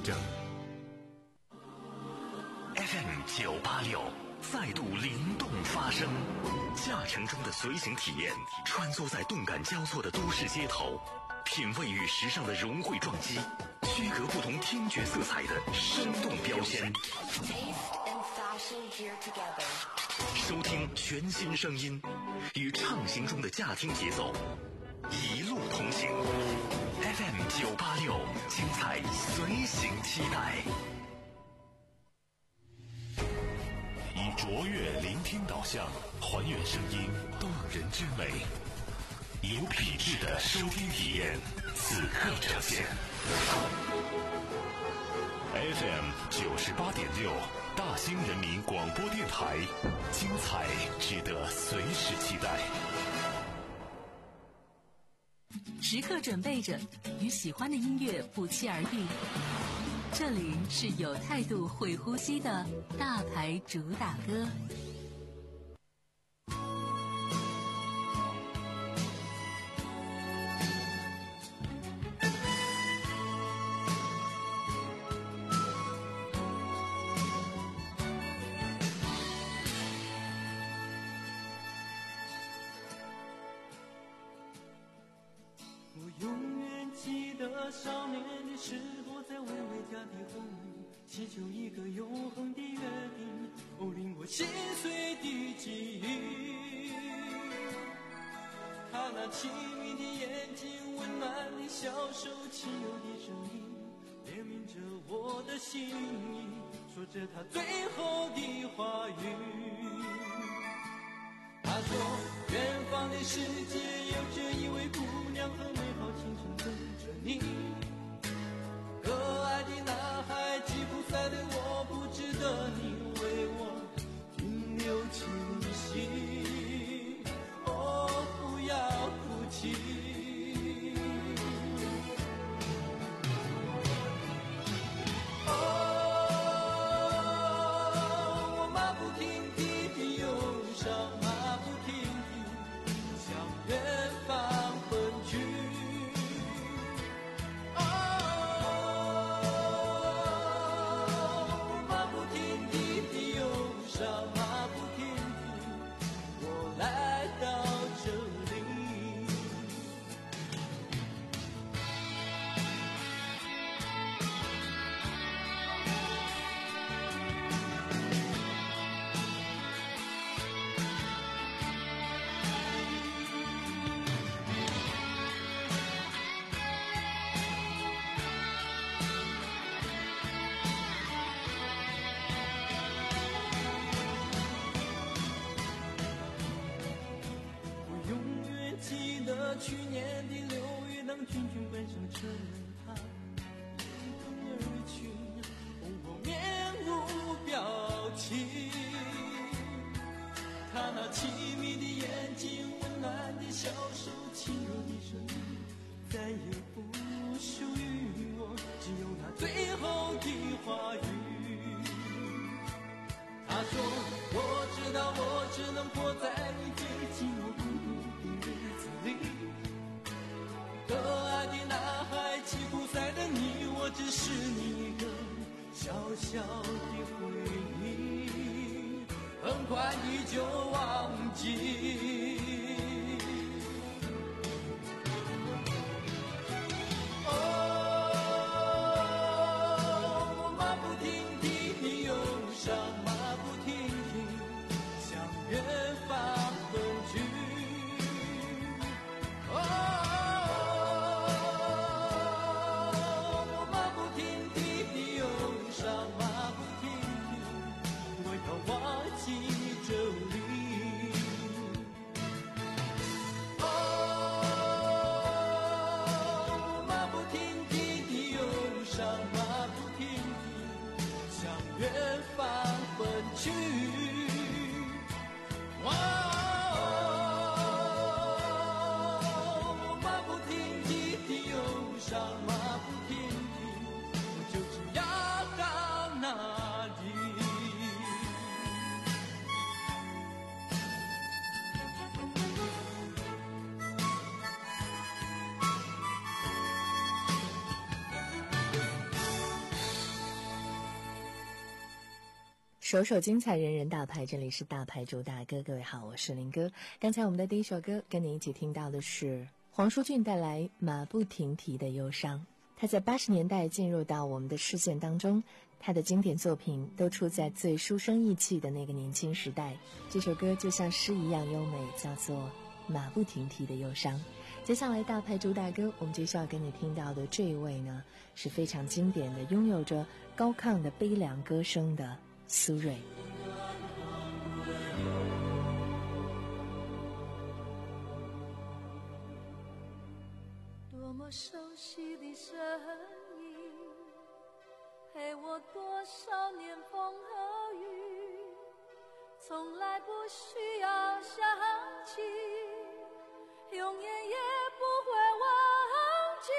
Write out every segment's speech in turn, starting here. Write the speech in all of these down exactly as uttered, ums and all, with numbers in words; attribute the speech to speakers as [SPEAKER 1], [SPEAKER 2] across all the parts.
[SPEAKER 1] 证。F M 九八六再度灵动发声，驾乘中的随行体验，穿梭在动感交错的都市街头，品味与时尚的融汇撞击，区隔不同听觉色彩的生动标签。收听全新声音，与畅行中的驾听节奏，一路同行。F M 九八六，精彩随行期待。以卓越聆听导向，还原声音动人之美，有品质的收听体验，此刻呈现。F M 九十八点六，大兴人民广播电台，精彩值得随时期待。
[SPEAKER 2] 时刻准备着，与喜欢的音乐不期而遇。这里是有态度、会呼吸的大牌主打歌。
[SPEAKER 3] 我永远记得少年的时候，在巍巍家的后面祈求一个永恒的约定，哦，令我心碎的记忆。他那亲密的眼睛，温暖的小手，轻柔的声音，怜悯着我的心意，说着他最后的话语。他说远方的世界有着一位姑娘和美好青春等着你，可爱的男孩吉普赛的我，不值得你为我停留清息，哦，不要哭泣。去年的六月，当军军关上车门，他离他而去，我面无表情。他那亲密的眼睛，温暖的小手，轻柔的声音，再也不属于我，只有那最后的话语。他说我知道我只能活在你最寂寞孤独的日子里，可爱的男孩吉普赛的你，我只是你一个小小的回忆，很快你就忘记。
[SPEAKER 4] 首首精彩，人人大牌，这里是大牌主打歌。各位好，我是林哥。刚才我们的第一首歌跟你一起听到的是黄舒骏带来马不停蹄的忧伤。他在八十年代进入到我们的视线当中，他的经典作品都出在最书生意气的那个年轻时代。这首歌就像诗一样优美，叫做马不停蹄的忧伤。接下来大牌主打歌，我们接下来跟你听到的这一位呢，是非常经典的，拥有着高亢的悲凉歌声的苏芮。
[SPEAKER 5] 多么熟悉的声音，陪我多少年风和雨，从来不需要想起，永远也不会忘记。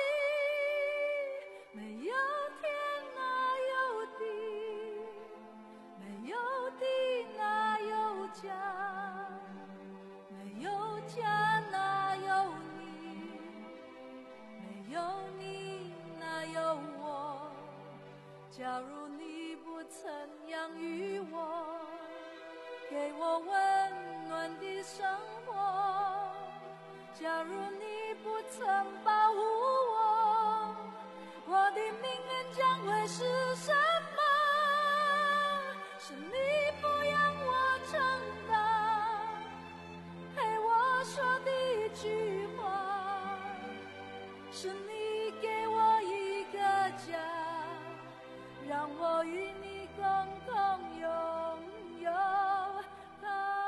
[SPEAKER 5] 没有天哪有地，没有地哪有家，没有家哪有你，没有你哪有我。假如你不曾养育我，给我温暖的生活，假如你不曾保护我，我的命运将会是什么？是你不让我成长，陪我说的一句话，是你给我一个家，让我与你共同拥有它。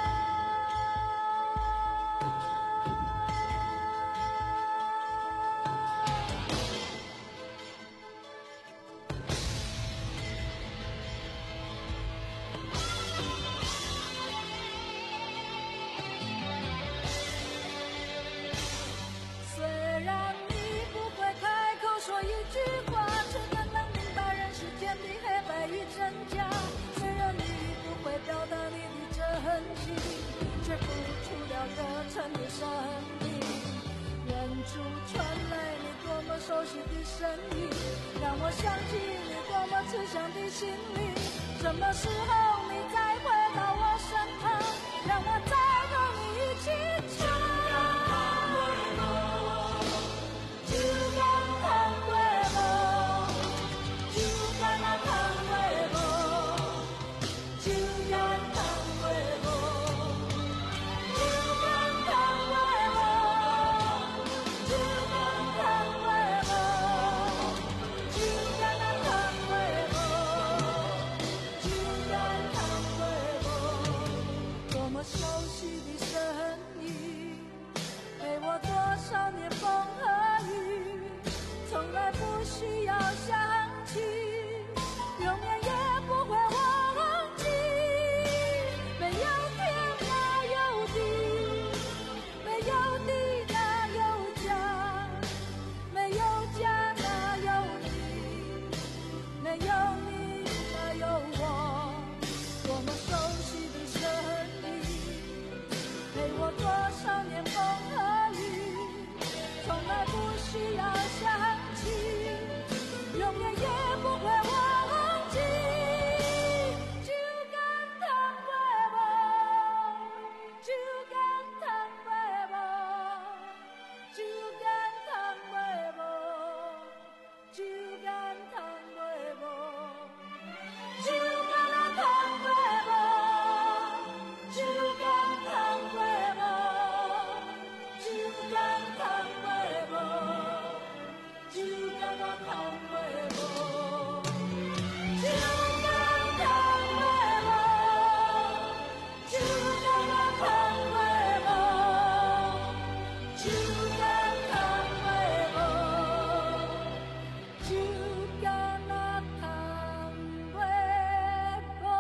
[SPEAKER 5] 虽然你不会开口说一句话，却更能明白人世间的黑白与真假。虽然你不会表达你的真情，却付出了热忱的生命。远处传来你多么熟悉的声音，让我想起你多么慈祥的心灵。什么时候你再回到我身旁，让我再和你一起唱。少年风和雨，从来不需要想起，永远也不会忘记。没有天哪有地，没有地哪有家，没有家哪有你，没有你哪有我。多么熟悉的声音，陪我多少年风和雨，从来不需要想起，永远也不会忘记。就敢倘卖无，就敢倘卖无，就敢倘卖无，就敢倘卖无，就敢倘卖无，就敢倘卖无，就敢倘卖无。就敢那倘卖无，就敢倘卖无，就敢那倘卖无，就敢倘卖无，就敢那倘卖无。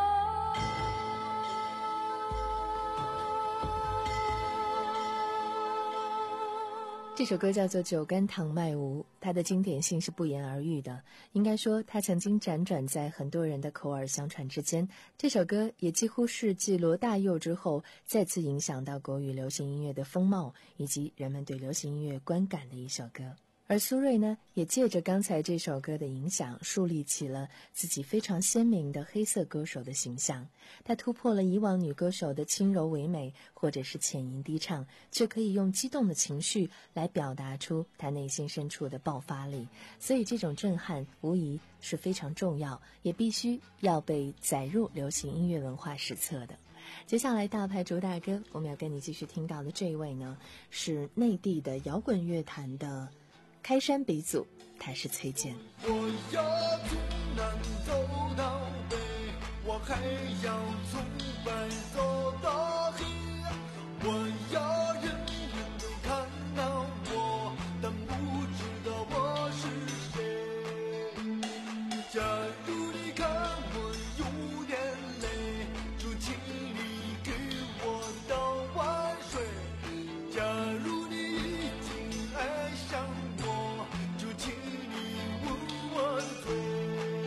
[SPEAKER 4] 这首歌叫做《酒干倘卖无》，它的经典性是不言而喻的。应该说，它曾经辗转在很多人的口耳相传之间。这首歌也几乎是继罗大佑之后，再次影响到国语流行音乐的风貌以及人们对流行音乐观感的一首歌。 而苏芮呢，也借着刚才这首歌的影响，树立起了自己非常鲜明的黑色歌手的形象。她突破了以往女歌手的轻柔唯美，或者是浅吟低唱，却可以用激动的情绪来表达出她内心深处的爆发力。所以这种震撼无疑是非常重要，也必须要被载入流行音乐文化史册的。接下来大牌主打歌，我们要跟你继续听到的这一位呢，是内地的摇滚乐坛的开山鼻祖，他是崔健。
[SPEAKER 3] 我要从南走到北，我还要从白走到黑，我要人人都看到我，但不知道我是谁。假如你看我有点累，就请你给我倒碗水。假如你已经爱上我，就请你吻我嘴。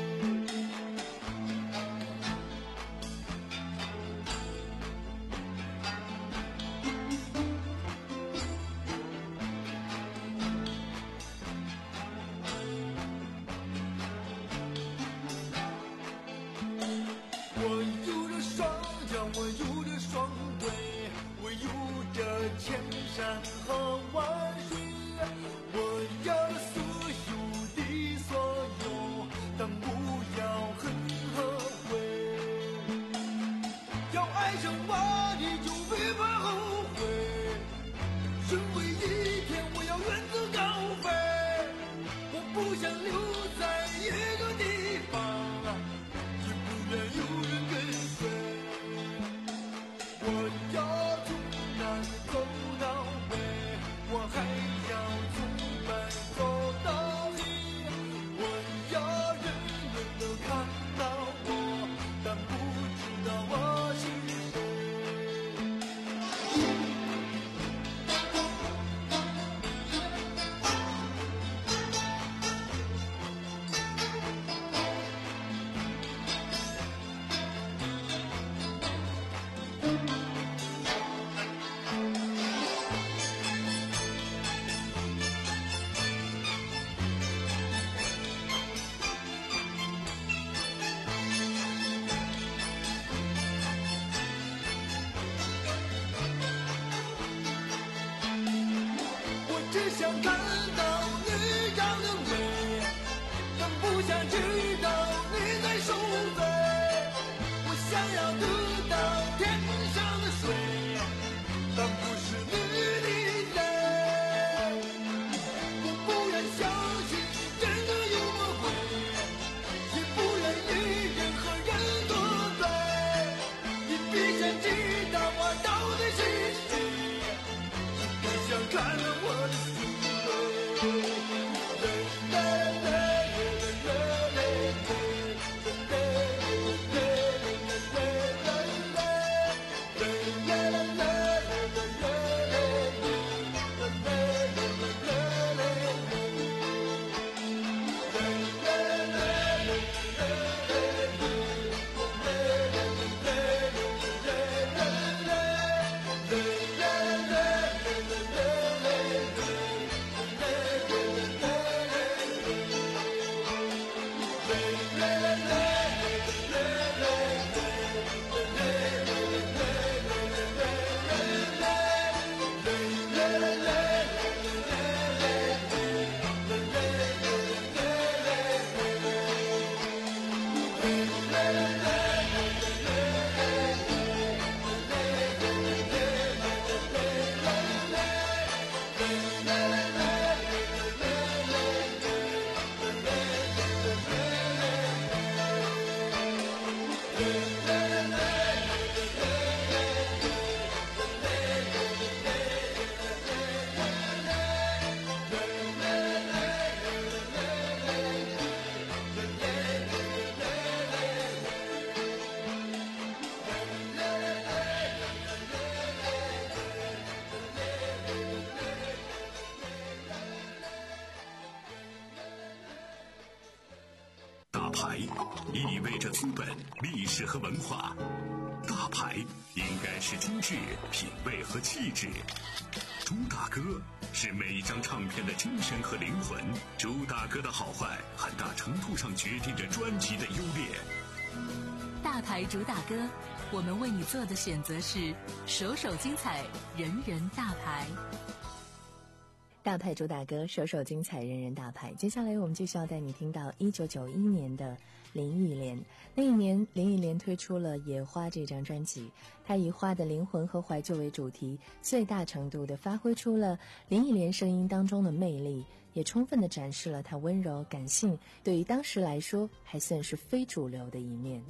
[SPEAKER 3] 我有着双脚，我有着双腿，我有着千山和万水，我要所有的所有，但不要恨和悔。要爱上我，你就别怕后悔。身为一天，我要远走高飞，我不想留在一个地方，也不愿有人跟随。我要从南走到北，我还要从白走到黑，我要人人都看到我，但不知道我是谁。我只想看到你长得美，但不想知道你在受罪。我想要得到天上的水，但不是你的泪。我不愿相信真的有魔鬼，也不愿意任何人作对。你必须知道我到底是谁，不想看到我的死泪。
[SPEAKER 1] 意味着资本、历史和文化。大牌应该是精致、品味和气质。朱大哥是每一张唱片的精神和灵魂。周大哥的好坏，很大程度上决定着专辑的优劣。
[SPEAKER 2] 大牌主打歌，我们为你做的选择是首首精彩，人人大牌。
[SPEAKER 4] 大牌主打歌，首首精彩，人人大牌。接下来我们继续要带你听到一九九一年的林忆莲。那一年，林忆莲推出了《野花》这张专辑，她以花的灵魂和怀旧为主题，最大程度地发挥出了林忆莲声音当中的魅力，也充分地展示了她温柔感性，对于当时来说还算是非主流的一面。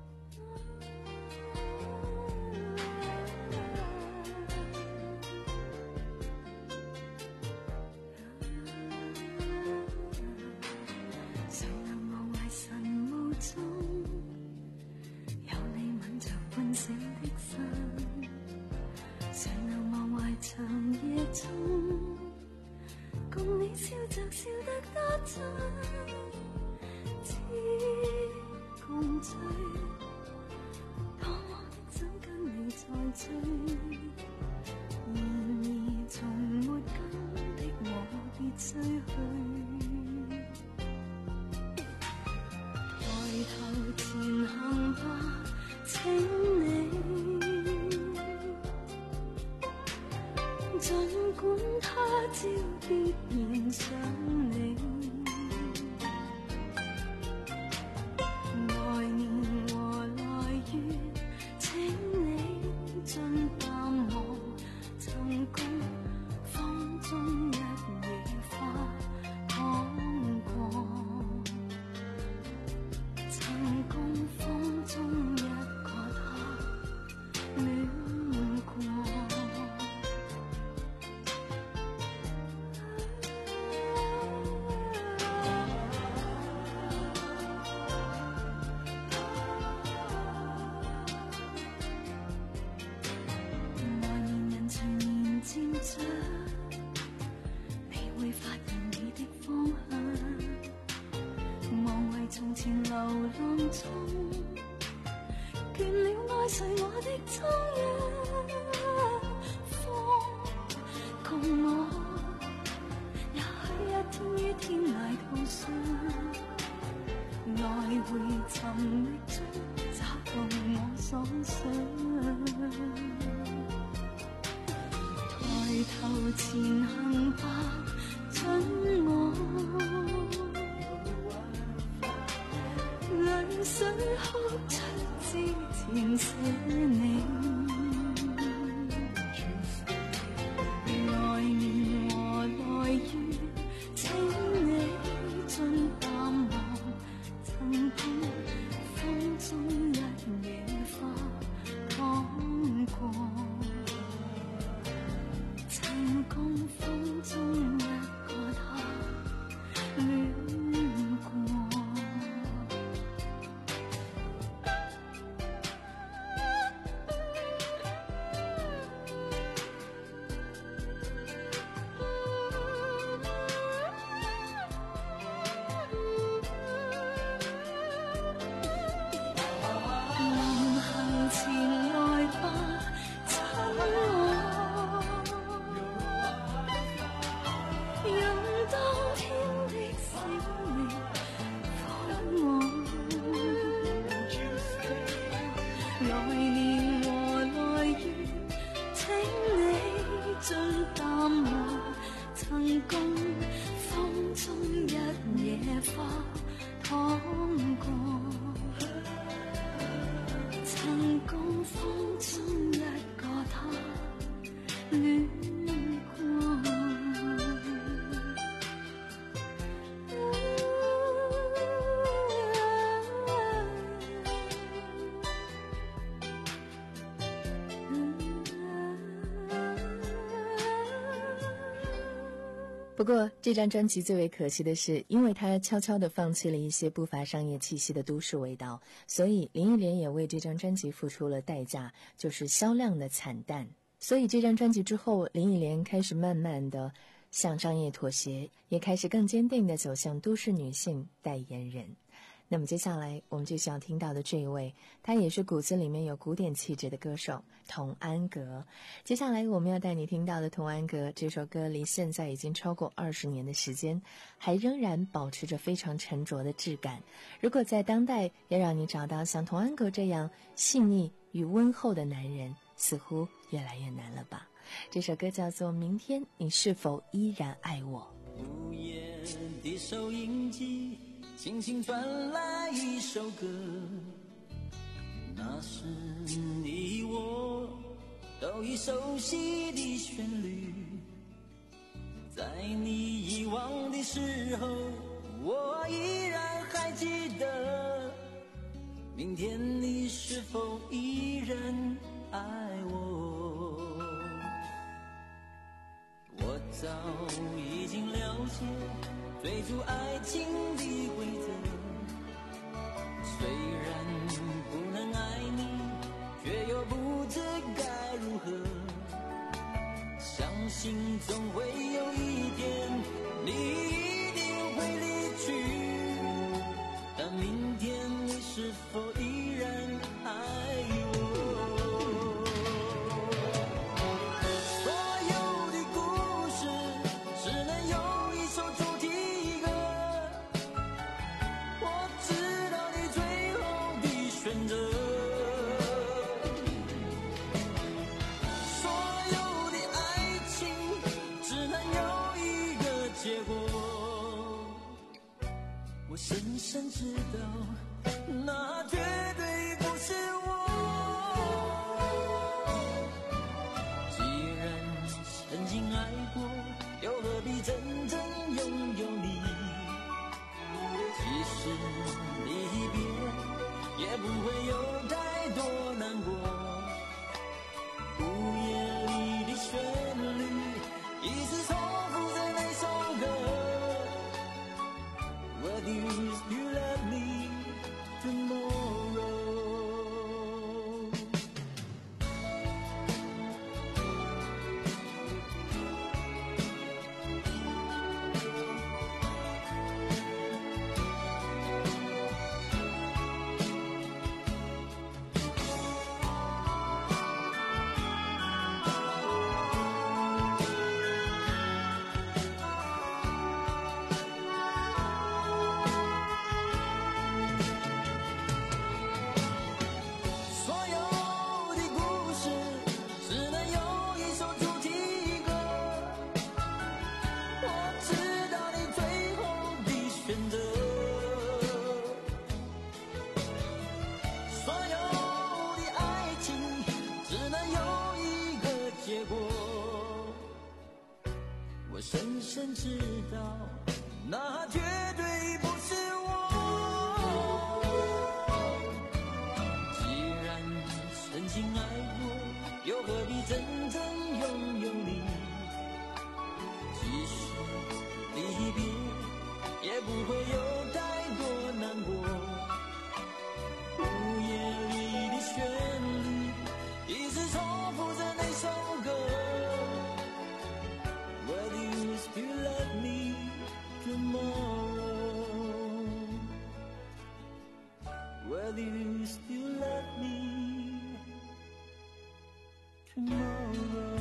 [SPEAKER 4] 不过这张专辑最为可惜的是，因为它悄悄地放弃了一些不乏商业气息的都市味道，所以林忆莲也为这张专辑付出了代价，就是销量的惨淡。所以这张专辑之后，林忆莲开始慢慢地向商业妥协，也开始更坚定地走向都市女性代言人。 那么接下来我们就想听到的这一位，他也是骨子里面有古典气质的歌手童安格。接下来我们要带你听到的童安格这首歌，离现在已经超过二十年的时间，还仍然保持着非常沉着的质感。如果在当代要让你找到像童安格这样细腻与温厚的男人，似乎越来越难了吧。这首歌叫做《明天你是否依然爱我》。
[SPEAKER 3] 午夜的收音机轻轻传来一首歌，那是你我都已熟悉的旋律，在你遗忘的时候，我依然还记得，明天你是否依然爱我？我早已经了解追逐爱情的规则，虽然不能爱你，却又不知该如何。相信总会有一天，你一定会离去，但明天你是否依然爱我？我深深知道，那绝对不是我。既然曾经爱过，又何必真正拥有你？即使离别，也不会有太多难过。午夜里的旋律，一直重复着那首歌。Whether you love me tomorrow。 我深深知道，那绝对不是我。既然曾经爱过，又何必真正拥有你？即使离别，也不会有太多难过。午夜里的旋律，一直重复着那首歌。Whether you still love me tomorrow, whether you still love me tomorrow。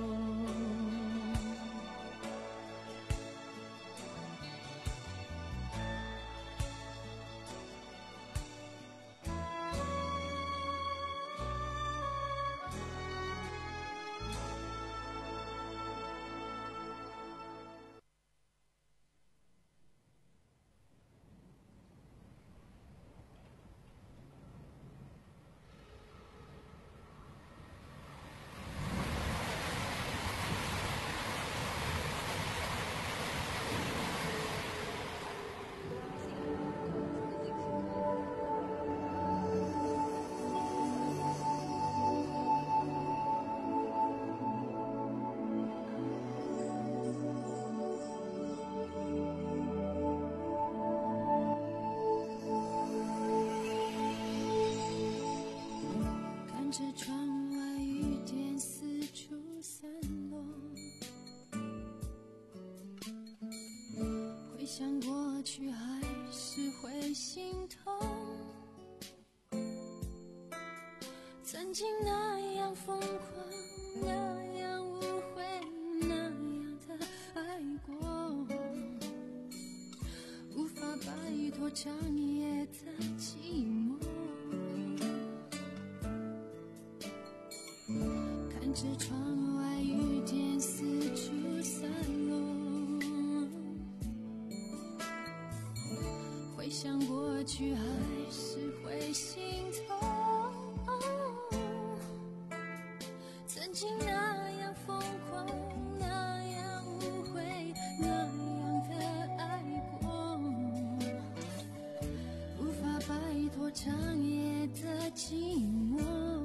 [SPEAKER 5] 这窗外雨点四处散落，回想过去还是会心痛。 曾经那样疯狂，那样无悔，那样的爱过，无法摆脱长夜的寂寞。看着窗外雨点四处散落，回想过去还是会心痛。曾经那样疯狂，那样无悔，那样的爱过，无法摆脱长夜的寂寞。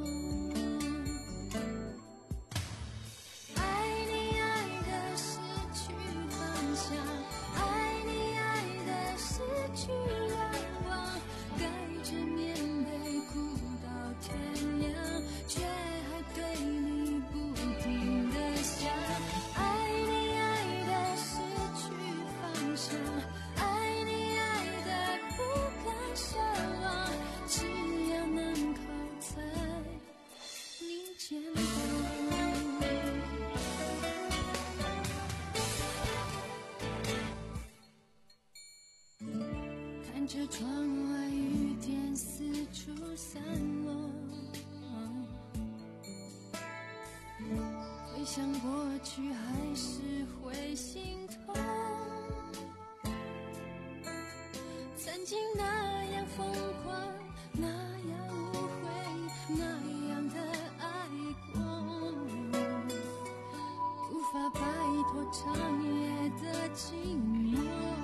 [SPEAKER 5] 看着窗外雨点四处散落，回想过去还是会心痛。曾经那样疯狂，那样无悔，那样的爱过，无法摆脱长夜的寂寞。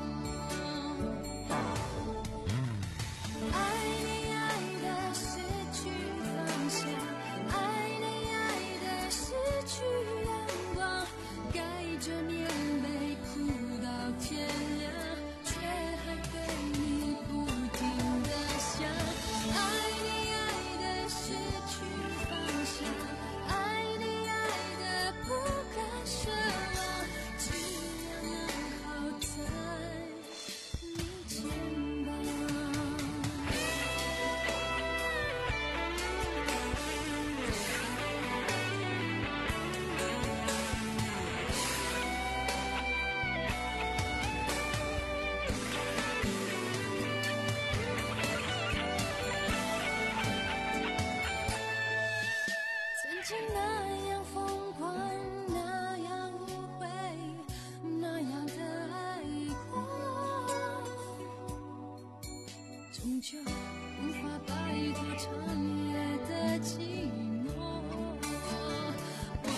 [SPEAKER 5] 就无法摆脱长夜的寂寞。我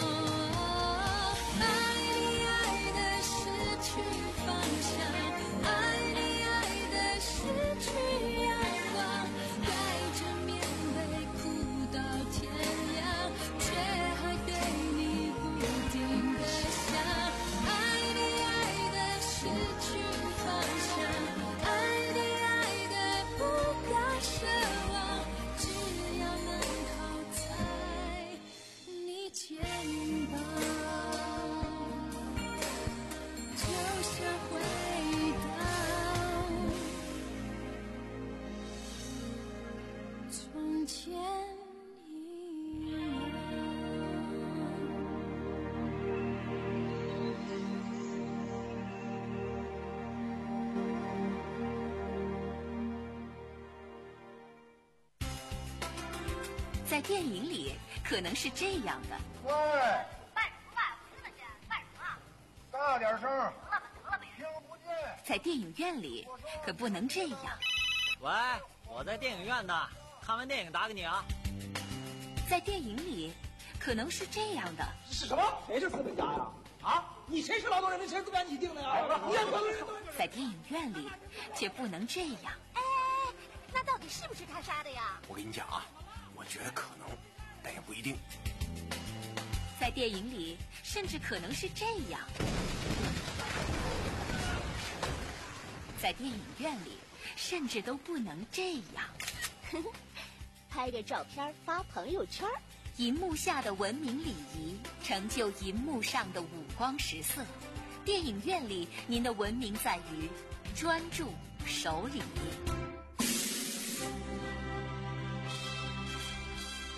[SPEAKER 5] 爱你爱的失去方向，爱你爱的失去阳光，盖着棉被哭到天亮，却还对你不停地想。爱你爱的失去方向，奢望，只要能靠在你肩膀，就像回到从前一样。
[SPEAKER 2] 在电影里可能是这样的。
[SPEAKER 6] 喂，
[SPEAKER 7] 卖什么卖？我听得见，卖什么？
[SPEAKER 6] 大点声。
[SPEAKER 7] 得了吧，得了呗。
[SPEAKER 6] 听不见。
[SPEAKER 2] 在电影院里可不能这样。
[SPEAKER 8] 喂，我在电影院呢，看完电影打给你啊。
[SPEAKER 2] 在电影里可能是这样的。
[SPEAKER 9] 是什么？谁是资本家呀？啊，你谁是劳动人民？谁是资本家？你定的呀？你也可能
[SPEAKER 2] 在电影院里却不能这样。
[SPEAKER 7] 哎，那到底是不是他杀的呀？
[SPEAKER 10] 我跟你讲啊，我觉得可能，但也不一定。
[SPEAKER 2] 在电影里甚至可能是这样。在电影院里甚至都不能这样。
[SPEAKER 7] 拍个照片发朋友圈。
[SPEAKER 2] 银幕下的文明礼仪成就银幕上的五光十色。电影院里您的文明在于专注守礼。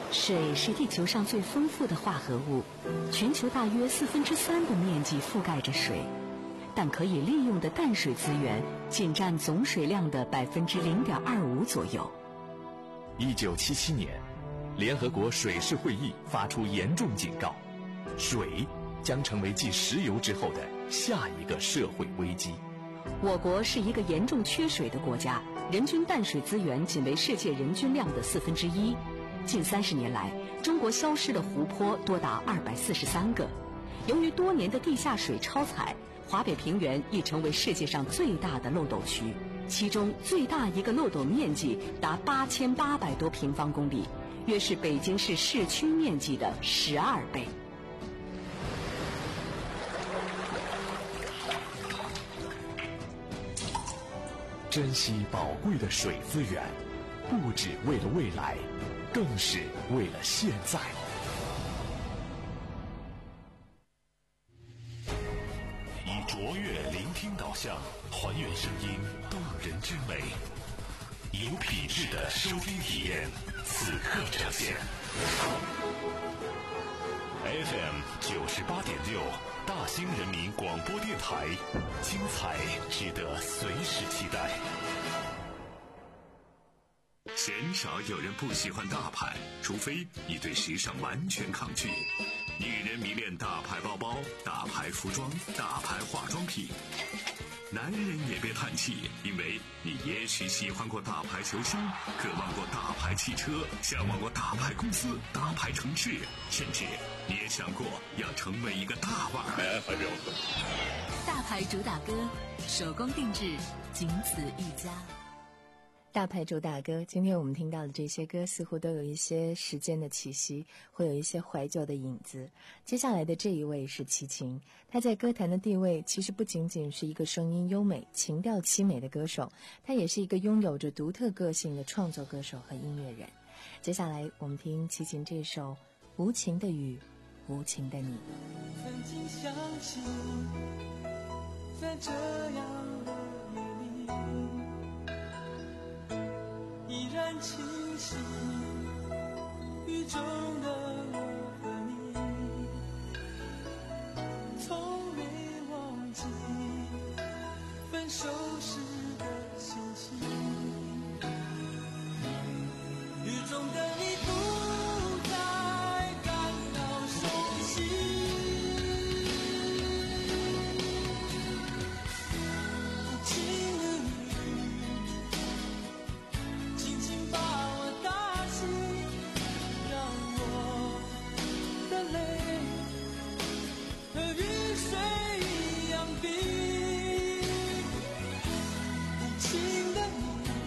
[SPEAKER 2] 水是地球上最丰富的化合物，全球大约四分之三的面积覆盖着水，但可以利用的淡水资源仅占总水量的百分之零点二五左右。
[SPEAKER 6] 一九七七年，联合国水事会议发出严重警告，水将成为继石油之后的下一个社会危机。
[SPEAKER 2] 我国是一个严重缺水的国家，人均淡水资源仅为世界人均量的四分之一。近三十年来，中国消失的湖泊多达二百四十三个。由于多年的地下水超采，华北平原已成为世界上最大的漏斗区，其中最大一个漏斗面积达八千八百多平方公里，约是北京市市区面积的十二倍。
[SPEAKER 6] 珍惜宝贵的水资源，不只为了未来，更是为了现在。
[SPEAKER 1] 以卓越聆听导向，还原声音动人之美，有品质的收听体验，此刻呈现。F M 九十八点六，大兴人民广播电台，精彩值得随时期待。鲜少有人不喜欢大牌，除非你对时尚完全抗拒。女人迷恋大牌包包、大牌服装、大牌化妆品。男人也别叹气，因为你也许喜欢过大牌球星，渴望过大牌汽车，向往过大牌公司、大牌城市，甚至你也想过要成为一个大腕儿。
[SPEAKER 2] 大牌主打歌，手工定制，仅此一家。
[SPEAKER 4] 大牌主打歌，今天我们听到的这些歌似乎都有一些时间的气息，会有一些怀旧的影子。接下来的这一位是齐秦，他在歌坛的地位其实不仅仅是一个声音优美、情调凄美的歌手，他也是一个拥有着独特个性的创作歌手和音乐人。接下来我们听齐秦这首《无情的雨，无情的你》。
[SPEAKER 3] 曾经相信，在这样的夜里依然清晰，雨中的我和你，从没忘记分手时的心情。雨中的你不再感到熟悉，无情的你轻轻把我打醒，让我的泪和雨水一样冰。无情的你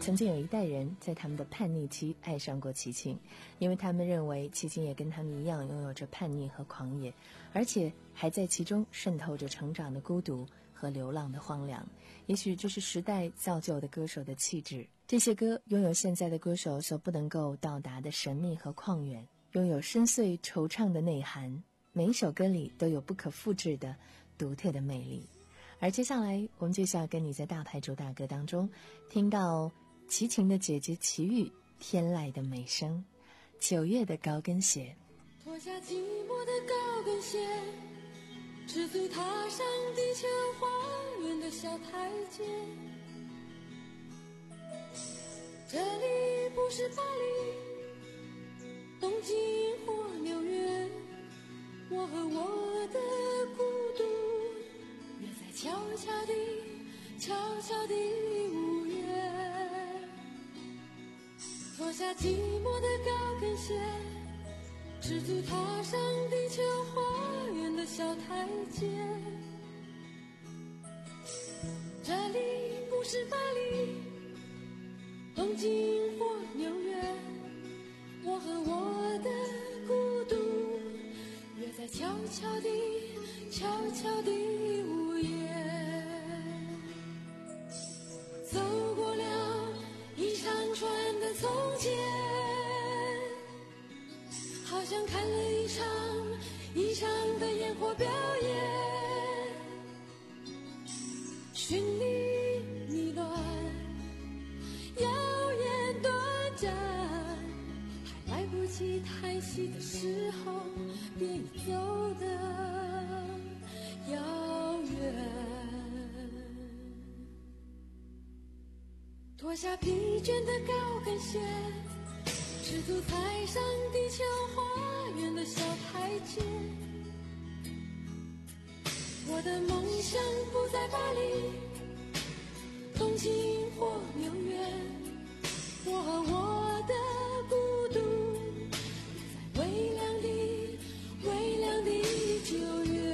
[SPEAKER 4] 曾经有一代人在他们的叛逆期爱上过齐秦，因为他们认为齐秦也跟他们一样拥有着叛逆和狂野，而且还在其中渗透着成长的孤独和流浪的荒凉。也许这是时代造就的歌手的气质，这些歌拥有现在的歌手所不能够到达的神秘和旷远，拥有深邃惆怅的内涵，每一首歌里都有不可复制的独特的魅力。而接下来我们就是要跟你在大牌主打歌当中听到齐秦的姐姐齐豫天籁的美声，九月的高跟鞋。
[SPEAKER 5] 脱下寂寞的高跟鞋，赤足踏上地球花园的小台阶，这里不是巴黎、东京或纽约，我和我的孤独约在悄悄地悄悄地五月。脱下寂寞的高跟鞋，赤足踏上地球花园的小台阶，这里不是巴黎、东京或纽约，我和我的孤独约在悄悄地悄悄地午夜。走过了一长串的从前，好像看了一场一场的烟火表演，绚丽迷乱，耀眼短暂，还来不及叹息的时候，便已走得遥远。脱下疲倦的高跟鞋，赤足踩上地球花园的小台阶，我的梦想不在巴黎、东京或纽约，我和我的孤独约在微凉的微凉的九月。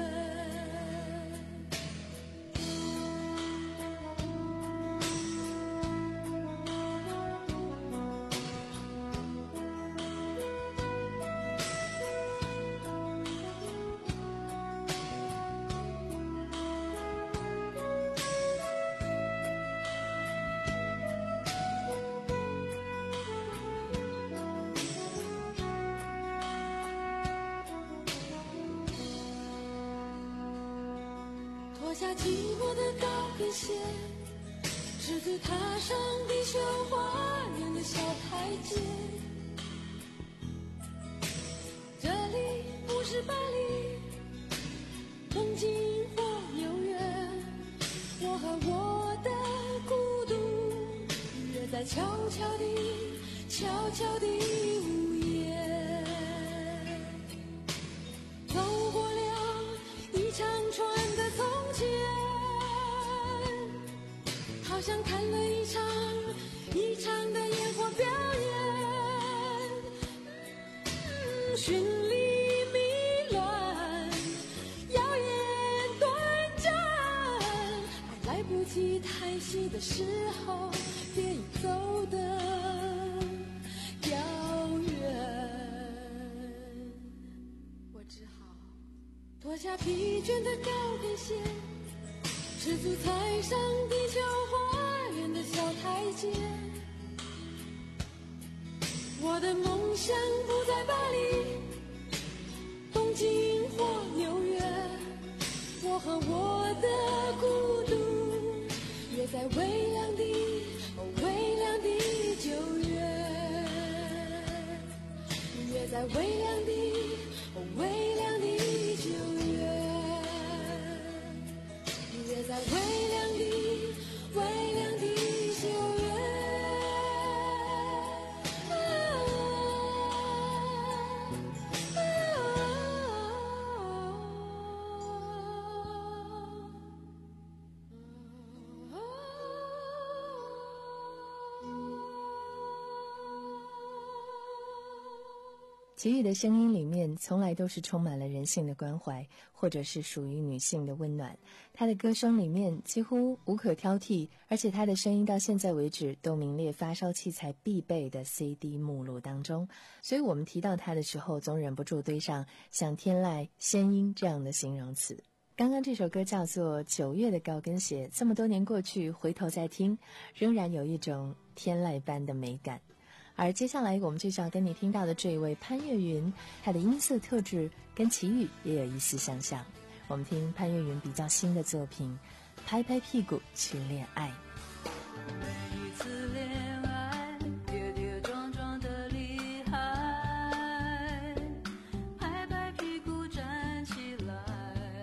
[SPEAKER 5] 脱下寂寞的高跟鞋，赤足踏上地球花园的小台阶，这里不是巴黎、东京或纽约，我和我的孤独约在悄悄地悄悄地午夜。走过了一长串的从前，好像看了一场一场的烟火表演，嗯，绚丽迷乱，耀眼短暂，还来不及叹息的时候，便已走得遥远。我只好脱下疲倦的高跟鞋，赤足踩上地球花园的小台阶，我的梦想不在巴黎、东京或纽约，我和我的孤独约在微凉的微凉的九月，约在微凉的微凉的九月，约在微凉的微凉的九月。啊
[SPEAKER 4] 齐豫的声音里面从来都是充满了人性的关怀，或者是属于女性的温暖。她的歌声里面几乎无可挑剔，而且她的声音到现在为止都名列发烧器材必备的 C D 目录当中。所以我们提到她的时候，总忍不住堆上像天籁、仙音这样的形容词。刚刚这首歌叫做《九月的高跟鞋》，这么多年过去，回头再听，仍然有一种天籁般的美感。而接下来我们就是要跟你听到的这一位潘越云，她的音色特质跟齐豫也有一丝相像。我们听潘越云比较新的作品《拍拍屁股去恋爱》。
[SPEAKER 5] 每一次恋爱跌跌撞撞的厉害，拍拍屁股站起来，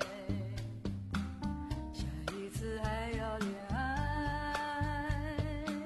[SPEAKER 5] 下一次还要恋爱。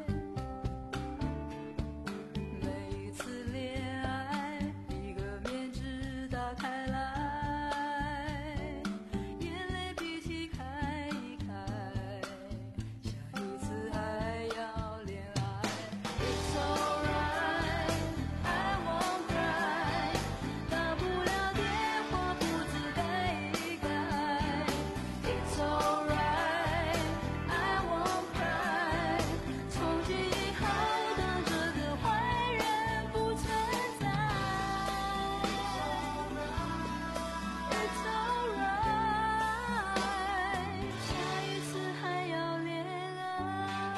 [SPEAKER 5] 每一次恋爱一个面纸打开来，眼泪鼻涕开一开，下一次还要恋爱。It's alright, I won't cry， 大不了电话簿子改一改。It's alright, I won't cry， 从今以后当这个坏人不存在。It's alright， 下一次还要恋爱。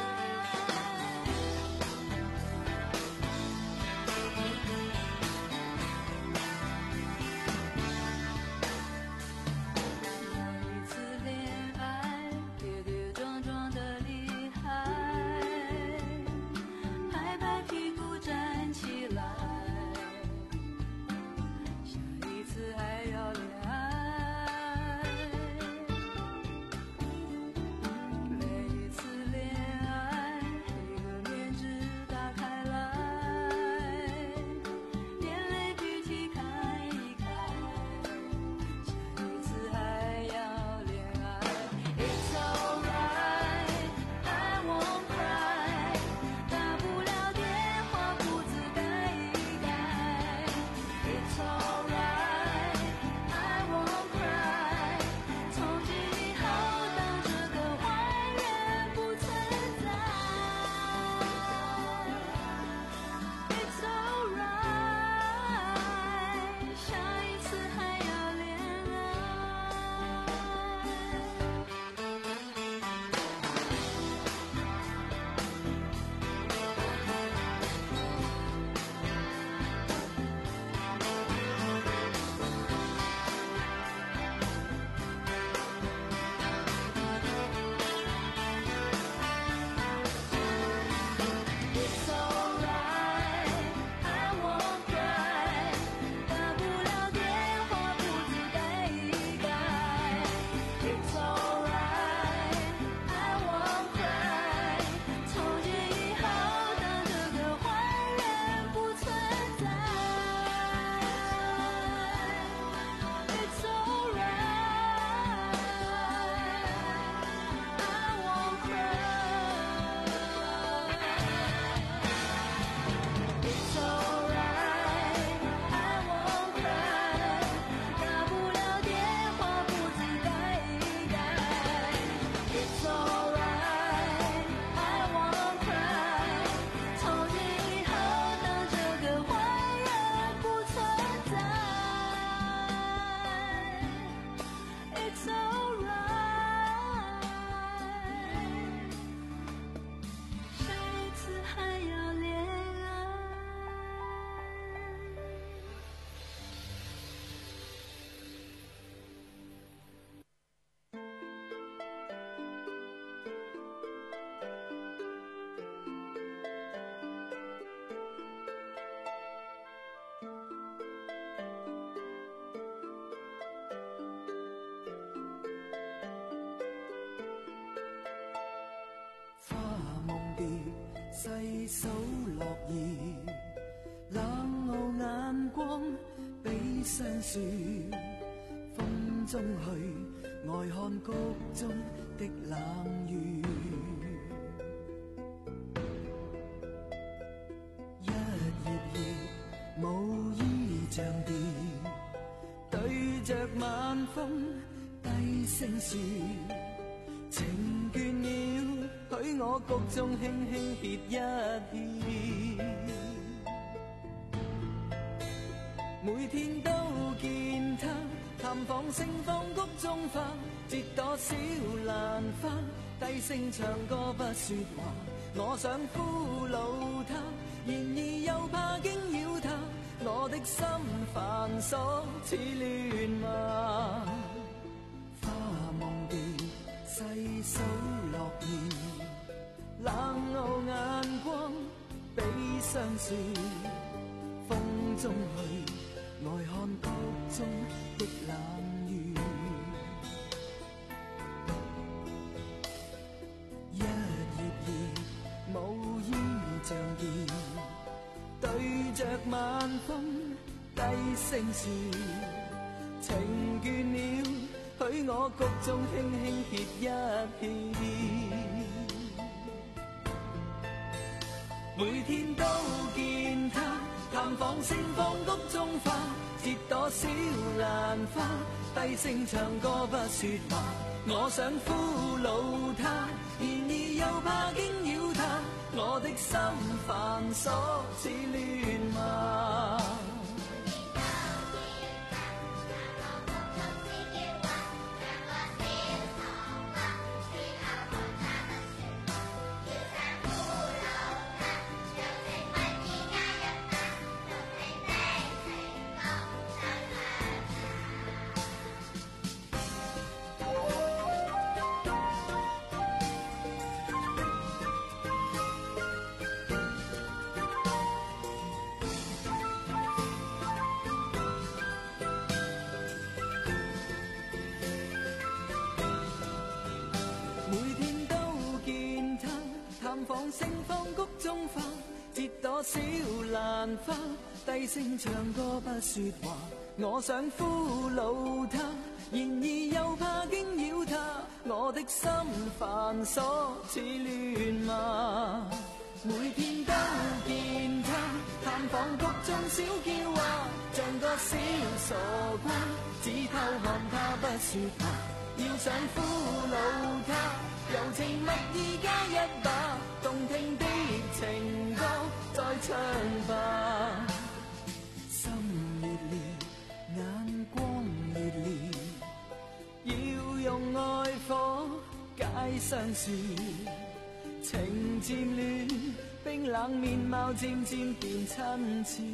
[SPEAKER 5] 每一次恋爱跌跌撞撞的厉害，拍拍屁股站起来，下一次还要恋爱。每一次恋爱一个面纸打开来，眼泪鼻涕开一开，下一次还要恋爱。It's alright, I won't cry， 大不了电话簿子改一改。It's alright, I won't cry， 从今以后当这个坏人不存在。It's alright， 下一次还要恋爱。It's alright, I won't cry， 大不了电话簿子改一改。It's alright, I won't cry， 从今以后当这个坏人不存在。It's alright, I won't cry。It's alright, I won't cry， 大不了电话簿子改一改。It's alright, I won't cry， 从今以后当这个坏人不存在。It's alright， 下一次还要恋爱。
[SPEAKER 3] 花夢蝶細數落葉，冷傲眼光比霜雪，風中去呆看谷中的冷雨。一頁頁無意像跌，對着晚風低聲說，情倦了，許我谷中輕輕歇一歇。每天都見他探訪盛放谷中花，折朵小蘭花，低聲唱歌不說話。我想俘虜他，然而又怕驚擾他，我的心煩瑣似亂麻。花夢蝶細數落葉，冷傲眼光比相說，風中去呆看谷中的冷雨。一葉葉無意像葉，對着晚風低聲說，情倦了，許我谷中輕輕歇一歇。每天都見他探訪盛放谷中花，折朵小蘭花，低聲唱歌不說話。我想俘虜他，然而又怕驚擾他，我的心煩瑣似亂麻。盛放谷中花，折朵小蘭花，低聲唱歌不說話。我想俘虜他，然而又怕驚擾他，我的心煩瑣似亂麻。每天都見他探訪谷中小嬌娃，像個小傻瓜，只偷看他不說話。要想俘虜他，柔情蜜意加一把，動聽的情歌再唱吧。心熱烈，眼光熱烈，要用愛火解相樹。情漸亂，冰冷面貌漸漸變親切。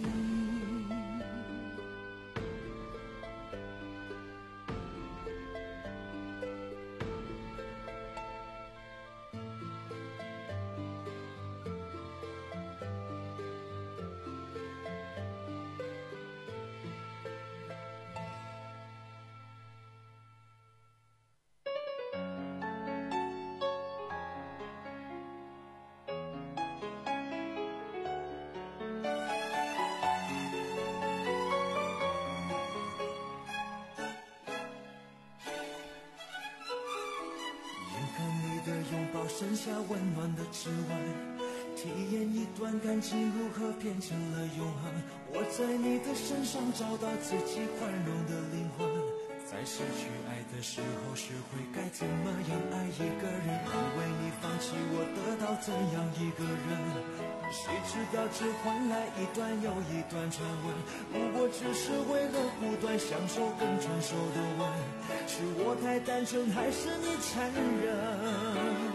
[SPEAKER 11] 剩下温暖的指纹，体验一段感情如何变成了永恒。我在你的身上找到自己宽容的灵魂，在失去爱的时候学会该怎么样爱一个人。因为你放弃我得到怎样一个人，谁知道只换来一段又一段传闻。如果只是为了不断享受更成熟的吻，是我太单纯还是你残忍？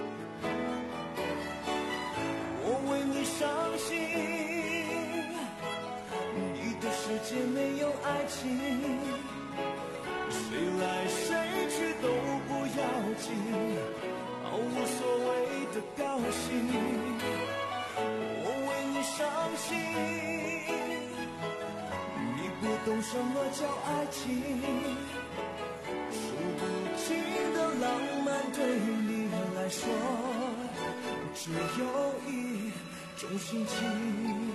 [SPEAKER 11] 相信你的世界没有爱情，谁来谁去都不要紧，毫无所谓的高兴。我为你伤心，你不懂什么叫爱情，数不尽的浪漫对你来说只有一种心情。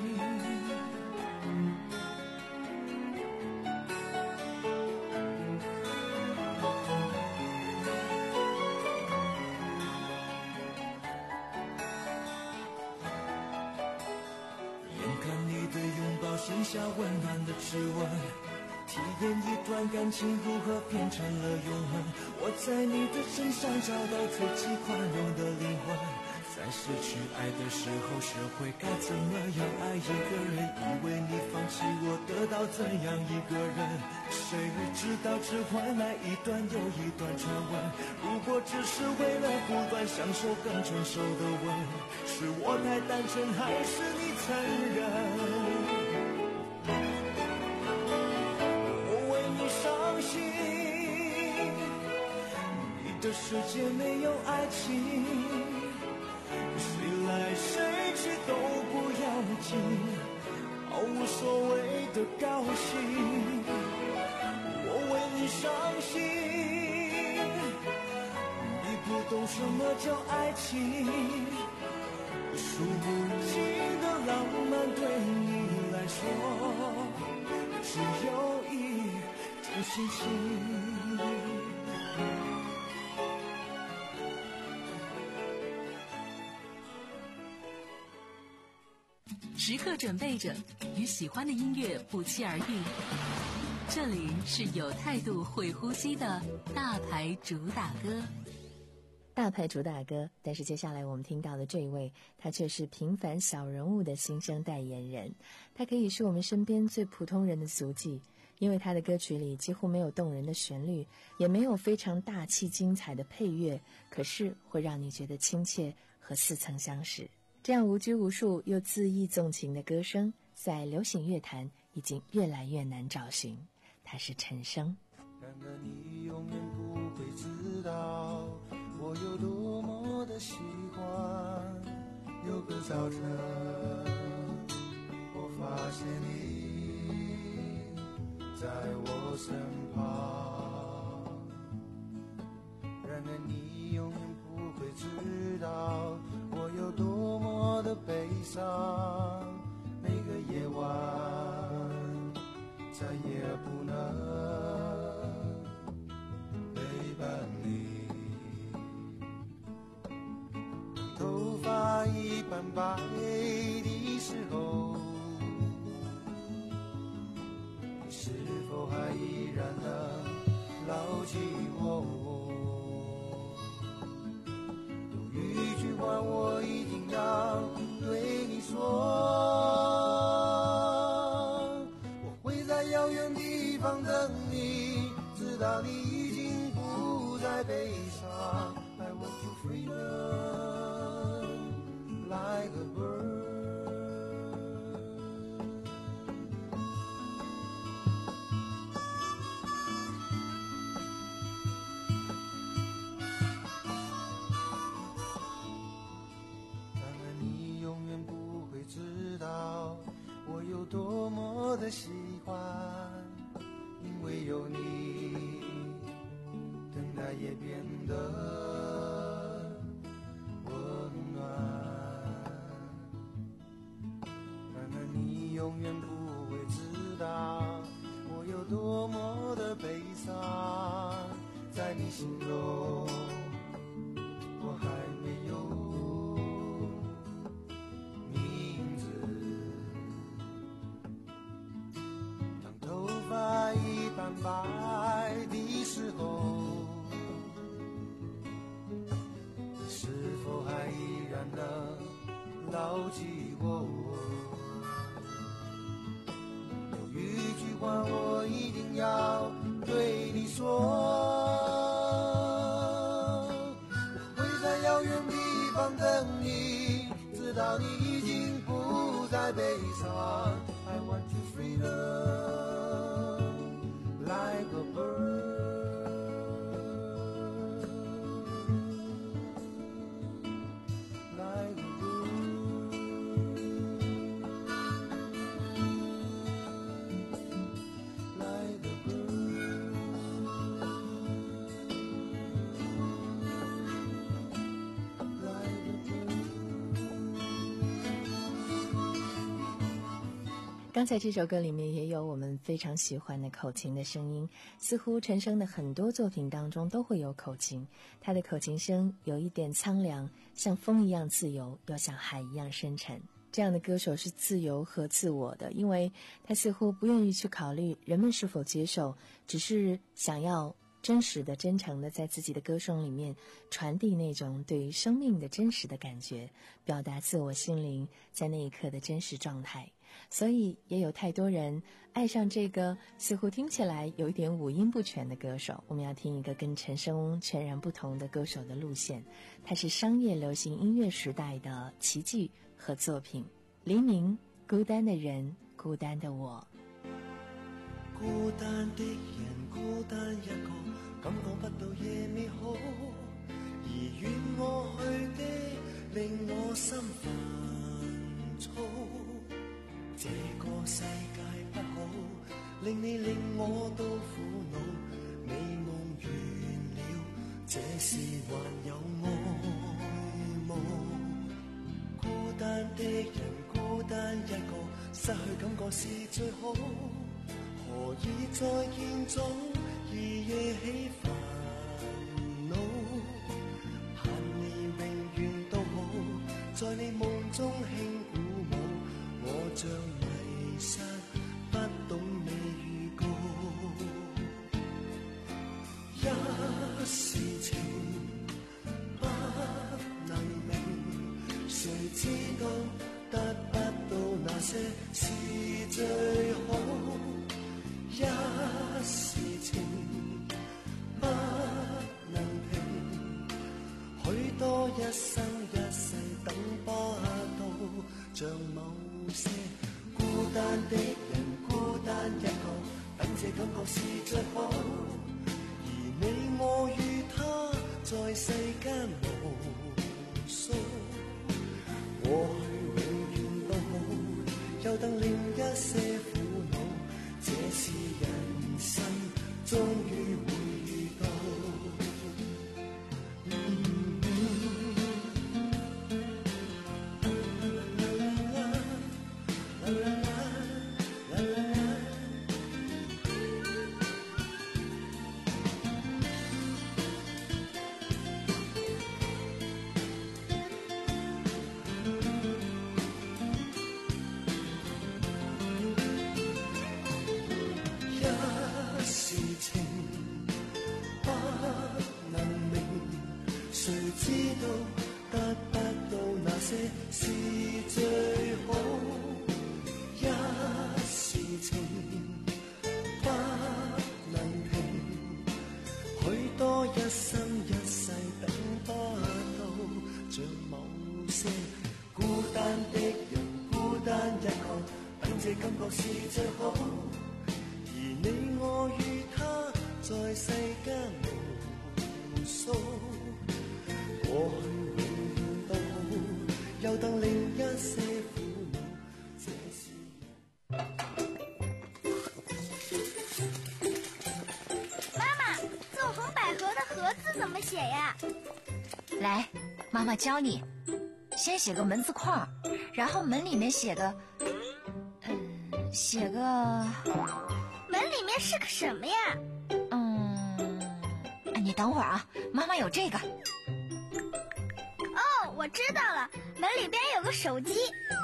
[SPEAKER 11] 眼看你的拥抱剩下温暖的指纹，体验一段感情如何变成了永恒。我在你的身上找到自己宽容的灵魂。在失去爱的时候，学会该怎么样爱一个人。以为你放弃我，得到怎样一个人？谁知道只换来一段又一段传闻。如果只是为了不断享受更成熟的吻，是我太单纯，还是你残忍？我为你伤心，你的世界没有爱情。谁来谁去都不要紧，毫无所谓的高兴。我为你伤心，你不懂什么叫爱情，数不尽的浪漫对你来说，只有一种心情。
[SPEAKER 2] 时刻准备着，与喜欢的音乐不期而遇。这里是有态度、会呼吸的大牌主打歌。
[SPEAKER 4] 大牌主打歌，但是接下来我们听到的这一位，他却是平凡小人物的新生代言人。他可以是我们身边最普通人的足迹，因为他的歌曲里几乎没有动人的旋律，也没有非常大气精彩的配乐，可是会让你觉得亲切和似曾相识。这样无拘无束又恣意纵情的歌声，在流行乐坛已经越来越难找寻。他是陈升。
[SPEAKER 11] 然而你永远不会知道，我有多么的喜欢。有个早晨，我发现你在我身旁。然而你永远不会知道，我有多么的悲伤。每个夜晚再也不能陪伴你。当头发一般白的时候，你是否还依然能牢记我？有一句话我一定要对你说，我会在遥远地方等你，直到你已经不再悲伤。I want you freedom like a bird。我有多么的喜欢，因为有你，等待也变得温暖。然而你永远不会知道，我有多么的悲伤。在你心中，我还没有一般白的时候，是否还依然能牢记我？有一句话我一定要对你说，我会在遥远地方等你，直到你已经不再悲伤。I want you freedom like a bird, like a bird, like a bird, like a bird。
[SPEAKER 4] 刚才这首歌里面也有我们非常喜欢的口琴的声音，似乎陈升的很多作品当中都会有口琴，他的口琴声有一点苍凉，像风一样自由，又像海一样深沉。 这样的歌手是自由和自我的，因为他似乎不愿意去考虑人们是否接受，只是想要真实的、真诚的在自己的歌声里面传递那种对于生命的真实的感觉，表达自我心灵在那一刻的真实状态。所以也有太多人爱上这个似乎听起来有一点五音不全的歌手。我们要听一个跟陈升全然不同的歌手的路线，他是商业流行音乐时代的奇迹和作品。黎明，孤单的人，孤单的我。
[SPEAKER 11] 孤單的人，孤單一個，感覺不到夜美好，而遠我去的令我心煩躁。這個世界不好，令你令我都苦惱，美夢完了，這時還有愛慕。孤單的人，孤單一個，失去感覺是最好，何以在見中而惹起煩惱？盼你永遠都好，在你夢中輕鼓舞，我像迷失不懂你預告。一時情不能明，誰知道得不到那些是最好。一時情不能平，許多一生一世等不到，像某些孤單的人，孤單一個，等這感覺是最好，而你我與他在世間無數，過去永遠都好，又等另一些苦惱，這是人生終於會遇到。
[SPEAKER 12] 来，妈妈教你，先写个门字框，然后门里面写个，嗯，写个，
[SPEAKER 7] 门里面是个什么呀？
[SPEAKER 12] 嗯，你等会儿啊，妈妈有这个。
[SPEAKER 7] 哦，我知道了，门里边有个手机。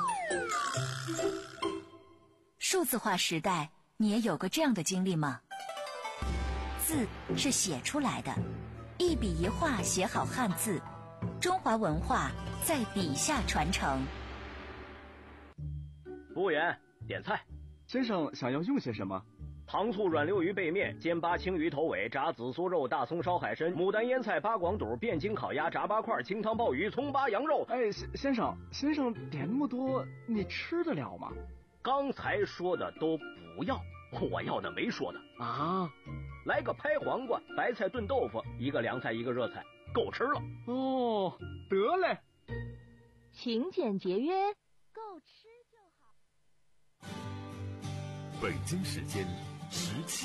[SPEAKER 12] 数字化时代，你也有过这样的经历吗？字是写出来的，一笔一画写好汉字，中华文化在笔下传承。
[SPEAKER 13] 服务员，点菜。
[SPEAKER 14] 先生想要用些什么？
[SPEAKER 13] 糖醋软溜鱼背面、煎八青鱼头尾、炸紫苏肉、大葱烧海参、牡丹腌菜、八广肚、汴京烤鸭、炸八块、清汤鲍鱼、葱八羊肉。
[SPEAKER 14] 哎，先生，先生点那么多，你吃得了吗？
[SPEAKER 13] 刚才说的都不要，我要的没说的
[SPEAKER 14] 啊。
[SPEAKER 13] 来个拍黄瓜，白菜炖豆腐，一个凉菜一个热菜，够吃了。
[SPEAKER 14] 哦，得嘞。
[SPEAKER 15] 勤俭节约，
[SPEAKER 7] 够吃就好。
[SPEAKER 6] 北京时间十七。